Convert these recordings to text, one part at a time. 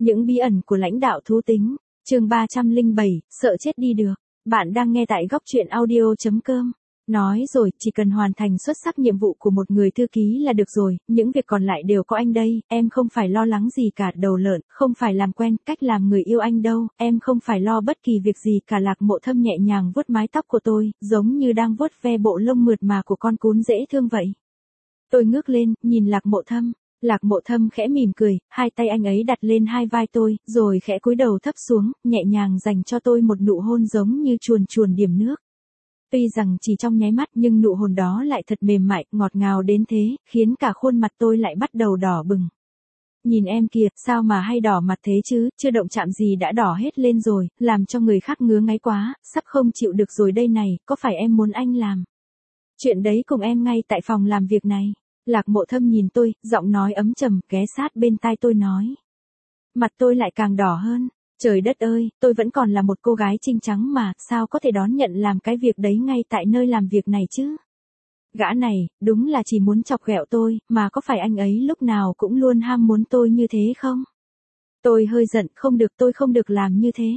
Những bí ẩn của lãnh đạo thú tính, chương 307, sợ chết đi được. Bạn đang nghe tại góc truyện audio.com. Nói rồi, chỉ cần hoàn thành xuất sắc nhiệm vụ của một người thư ký là được rồi, những việc còn lại đều có anh đây, em không phải lo lắng gì cả. Đầu lợn, không phải làm quen cách làm người yêu anh đâu, em không phải lo bất kỳ việc gì cả. Lạc Mộ Thâm nhẹ nhàng vuốt mái tóc của tôi, giống như đang vuốt ve bộ lông mượt mà của con cún dễ thương vậy. Tôi ngước lên, nhìn Lạc Mộ Thâm. Lạc Mộ Thâm khẽ mỉm cười, hai tay anh ấy đặt lên hai vai tôi, rồi khẽ cúi đầu thấp xuống, nhẹ nhàng dành cho tôi một nụ hôn giống như chuồn chuồn điểm nước. Tuy rằng chỉ trong nháy mắt nhưng nụ hôn đó lại thật mềm mại, ngọt ngào đến thế, khiến cả khuôn mặt tôi lại bắt đầu đỏ bừng. Nhìn em kìa, sao mà hay đỏ mặt thế chứ, chưa động chạm gì đã đỏ hết lên rồi, làm cho người khác ngứa ngáy quá, sắp không chịu được rồi đây này, có phải em muốn anh làm chuyện đấy cùng em ngay tại phòng làm việc này? Lạc Mộ Thâm nhìn tôi, giọng nói ấm trầm, ghé sát bên tai tôi nói. Mặt tôi lại càng đỏ hơn. Trời đất ơi, tôi vẫn còn là một cô gái trinh trắng mà, sao có thể đón nhận làm cái việc đấy ngay tại nơi làm việc này chứ? Gã này, đúng là chỉ muốn chọc ghẹo tôi, mà có phải anh ấy lúc nào cũng luôn ham muốn tôi như thế không? Tôi hơi giận, không được, tôi không được làm như thế.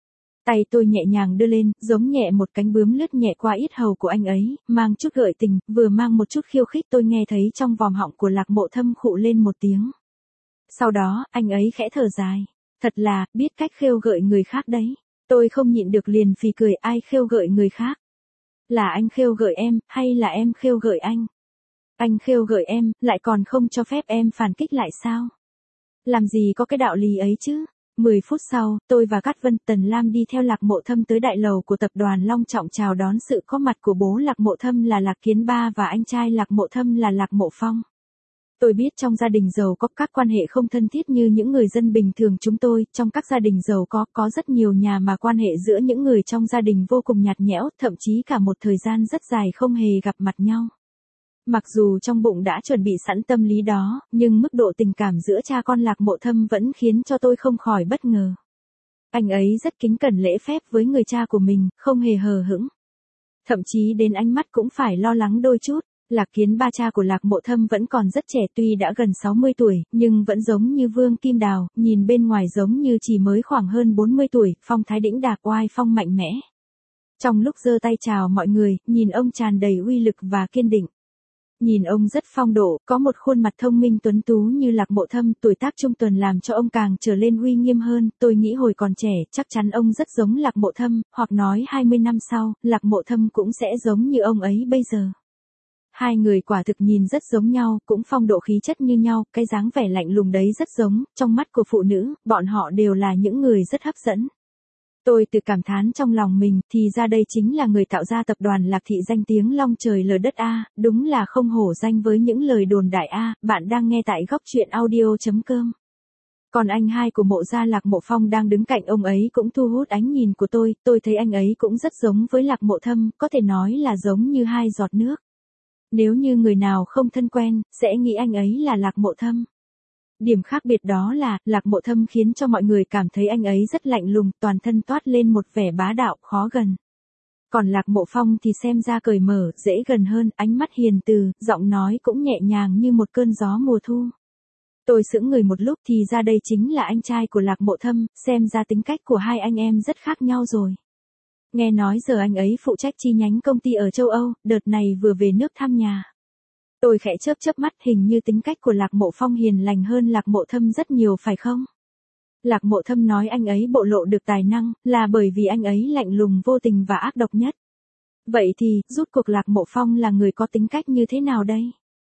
Tay tôi nhẹ nhàng đưa lên, giống nhẹ một cánh bướm lướt nhẹ qua yết hầu của anh ấy, mang chút gợi tình, vừa mang một chút khiêu khích. Tôi nghe thấy trong vòm họng của Lạc Mộ Thâm khụ lên một tiếng. Sau đó, anh ấy khẽ thở dài. Thật là, biết cách khêu gợi người khác đấy. Tôi không nhịn được liền phì cười, ai khêu gợi người khác? Là anh khêu gợi em, hay là em khêu gợi anh? Anh khêu gợi em, lại còn không cho phép em phản kích lại sao? Làm gì có cái đạo lý ấy chứ? 10 phút sau, tôi và Cát Vân Tần Lam đi theo Lạc Mộ Thâm tới đại lầu của tập đoàn long trọng chào đón sự có mặt của bố Lạc Mộ Thâm là Lạc Kiến Ba và anh trai Lạc Mộ Thâm là Lạc Mộ Phong. Tôi biết trong gia đình giàu có các quan hệ không thân thiết như những người dân bình thường chúng tôi, trong các gia đình giàu có rất nhiều nhà mà quan hệ giữa những người trong gia đình vô cùng nhạt nhẽo, thậm chí cả một thời gian rất dài không hề gặp mặt nhau. Mặc dù trong bụng đã chuẩn bị sẵn tâm lý đó, nhưng mức độ tình cảm giữa cha con Lạc Mộ Thâm vẫn khiến cho tôi không khỏi bất ngờ. Anh ấy rất kính cẩn lễ phép với người cha của mình, không hề hờ hững. Thậm chí đến ánh mắt cũng phải lo lắng đôi chút. Lạc Kiến Ba cha của Lạc Mộ Thâm vẫn còn rất trẻ, tuy đã gần 60 tuổi, nhưng vẫn giống như Vương Kim Đào, nhìn bên ngoài giống như chỉ mới khoảng hơn 40 tuổi, phong thái đĩnh đạc oai phong mạnh mẽ. Trong lúc giơ tay chào mọi người, nhìn ông tràn đầy uy lực và kiên định. Nhìn ông rất phong độ, có một khuôn mặt thông minh tuấn tú như Lạc Mộ Thâm, tuổi tác trung tuần làm cho ông càng trở lên uy nghiêm hơn. Tôi nghĩ hồi còn trẻ, chắc chắn ông rất giống Lạc Mộ Thâm, hoặc nói 20 năm sau, Lạc Mộ Thâm cũng sẽ giống như ông ấy bây giờ. Hai người quả thực nhìn rất giống nhau, cũng phong độ khí chất như nhau, cái dáng vẻ lạnh lùng đấy rất giống, trong mắt của phụ nữ, bọn họ đều là những người rất hấp dẫn. Tôi tự cảm thán trong lòng mình, thì ra đây chính là người tạo ra tập đoàn Lạc Thị danh tiếng long trời lở đất a, đúng là không hổ danh với những lời đồn đại a. Bạn đang nghe tại góc truyện audio.com. Còn anh hai của Mộ gia Lạc Mộ Phong đang đứng cạnh ông ấy cũng thu hút ánh nhìn của tôi thấy anh ấy cũng rất giống với Lạc Mộ Thâm, có thể nói là giống như hai giọt nước. Nếu như người nào không thân quen, sẽ nghĩ anh ấy là Lạc Mộ Thâm. Điểm khác biệt đó là, Lạc Mộ Thâm khiến cho mọi người cảm thấy anh ấy rất lạnh lùng, toàn thân toát lên một vẻ bá đạo, khó gần. Còn Lạc Mộ Phong thì xem ra cởi mở, dễ gần hơn, ánh mắt hiền từ, giọng nói cũng nhẹ nhàng như một cơn gió mùa thu. Tôi sững người một lúc, thì ra đây chính là anh trai của Lạc Mộ Thâm, xem ra tính cách của hai anh em rất khác nhau rồi. Nghe nói giờ anh ấy phụ trách chi nhánh công ty ở châu Âu, đợt này vừa về nước thăm nhà. Tôi khẽ chớp mắt, hình như tính cách của Lạc Mộ Phong hiền lành hơn Lạc Mộ Thâm rất nhiều phải không? Lạc Mộ Thâm nói anh ấy bộ lộ được tài năng, là bởi vì anh ấy lạnh lùng vô tình và ác độc nhất. Vậy thì, rút cuộc Lạc Mộ Phong là người có tính cách như thế nào đây?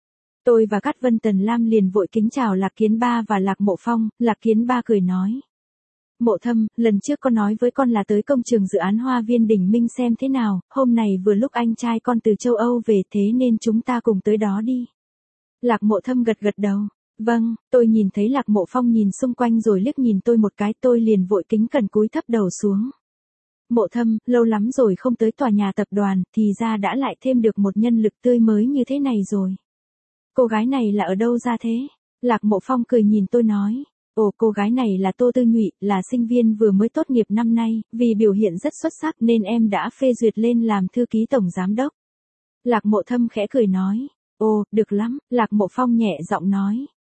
Tôi và Cát Vân Tần Lam liền vội kính chào Lạc Kiến Ba và Lạc Mộ Phong. Lạc Kiến Ba cười nói. Mộ Thâm, lần trước con nói với con là tới công trường dự án Hoa Viên Đỉnh Minh xem thế nào, hôm nay vừa lúc anh trai con từ châu Âu về, thế nên chúng ta cùng tới đó đi. Lạc Mộ Thâm gật đầu. Vâng, tôi nhìn thấy Lạc Mộ Phong nhìn xung quanh rồi liếc nhìn tôi một cái, tôi liền vội kính cẩn cúi thấp đầu xuống. Mộ Thâm, lâu lắm rồi không tới tòa nhà tập đoàn, thì ra đã lại thêm được một nhân lực tươi mới như thế này rồi. Cô gái này là ở đâu ra thế? Lạc Mộ Phong cười nhìn tôi nói. Ồ, cô gái này là Tô Tư Nhụy, là sinh viên vừa mới tốt nghiệp năm nay, vì biểu hiện rất xuất sắc nên em đã phê duyệt lên làm thư ký tổng giám đốc. Lạc Mộ Thâm khẽ cười nói. Ồ, được lắm, Lạc Mộ Phong nhẹ giọng nói.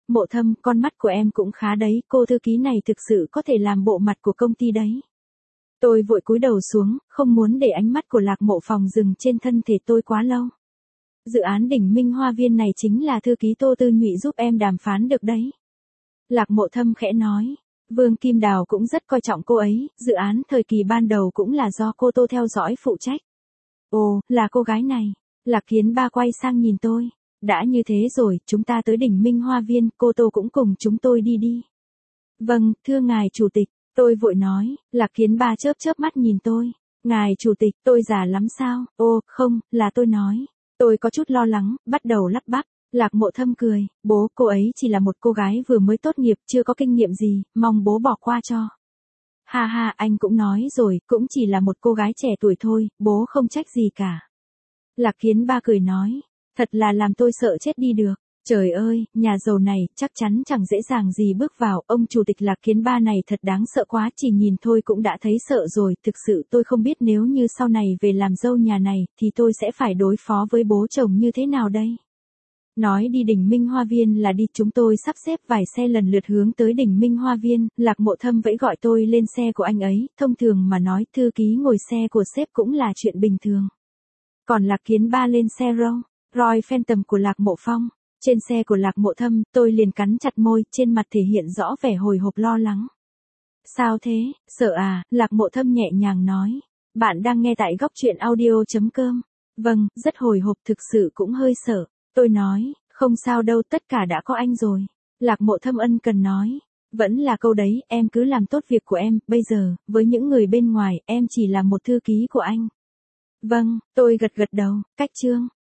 Mộ Thâm, con mắt của em cũng khá đấy, cô thư ký này thực sự có thể làm bộ mặt của công ty đấy. Tôi vội cúi đầu xuống, không muốn để ánh mắt của Lạc Mộ Phòng dừng trên thân thể tôi quá lâu. Dự án Đỉnh Minh Hoa Viên này chính là thư ký Tô Tư Nhụy giúp em đàm phán được đấy. Lạc Mộ Thâm khẽ nói, Vương Kim Đào cũng rất coi trọng cô ấy, dự án thời kỳ ban đầu cũng là do cô Tô theo dõi phụ trách. Ồ, là cô gái này. Lạc Kiến Ba quay sang nhìn tôi. Đã như thế rồi, chúng ta tới Đỉnh Minh Hoa Viên, cô Tô cũng cùng chúng tôi đi đi. Vâng, thưa ngài chủ tịch, tôi vội nói. Lạc Kiến Ba chớp chớp mắt nhìn tôi. Ngài chủ tịch, tôi già lắm sao? Ô, không, là tôi nói. Tôi có chút lo lắng, bắt đầu lắp bắp. Lạc Mộ Thâm cười, bố, cô ấy chỉ là một cô gái vừa mới tốt nghiệp, chưa có kinh nghiệm gì, mong bố bỏ qua cho. Ha ha, anh cũng nói rồi, cũng chỉ là một cô gái trẻ tuổi thôi, bố không trách gì cả. Lạc Kiến Ba cười nói, thật là làm tôi sợ chết đi được. Trời ơi, nhà giàu này, chắc chắn chẳng dễ dàng gì bước vào, ông chủ tịch Lạc Kiến Ba này thật đáng sợ quá, chỉ nhìn thôi cũng đã thấy sợ rồi, thực sự tôi không biết nếu như sau này về làm dâu nhà này, thì tôi sẽ phải đối phó với bố chồng như thế nào đây? Nói đi Đỉnh Minh Hoa Viên là đi, chúng tôi sắp xếp vài xe lần lượt hướng tới Đỉnh Minh Hoa Viên, Lạc Mộ Thâm vẫy gọi tôi lên xe của anh ấy, thông thường mà nói thư ký ngồi xe của sếp cũng là chuyện bình thường. Còn Lạc Kiến Ba lên xe Royal Phantom của Lạc Mộ Phong, trên xe của Lạc Mộ Thâm, tôi liền cắn chặt môi, trên mặt thể hiện rõ vẻ hồi hộp lo lắng. Sao thế, sợ à, Lạc Mộ Thâm nhẹ nhàng nói. Bạn đang nghe tại góc truyện audio.com. Vâng, rất hồi hộp, thực sự cũng hơi sợ. Tôi nói, không sao đâu, tất cả đã có anh rồi. Lạc Mộ Thâm ân cần nói, vẫn là câu đấy, em cứ làm tốt việc của em, bây giờ, với những người bên ngoài, em chỉ là một thư ký của anh. Vâng, tôi gật gật đầu, cách chương.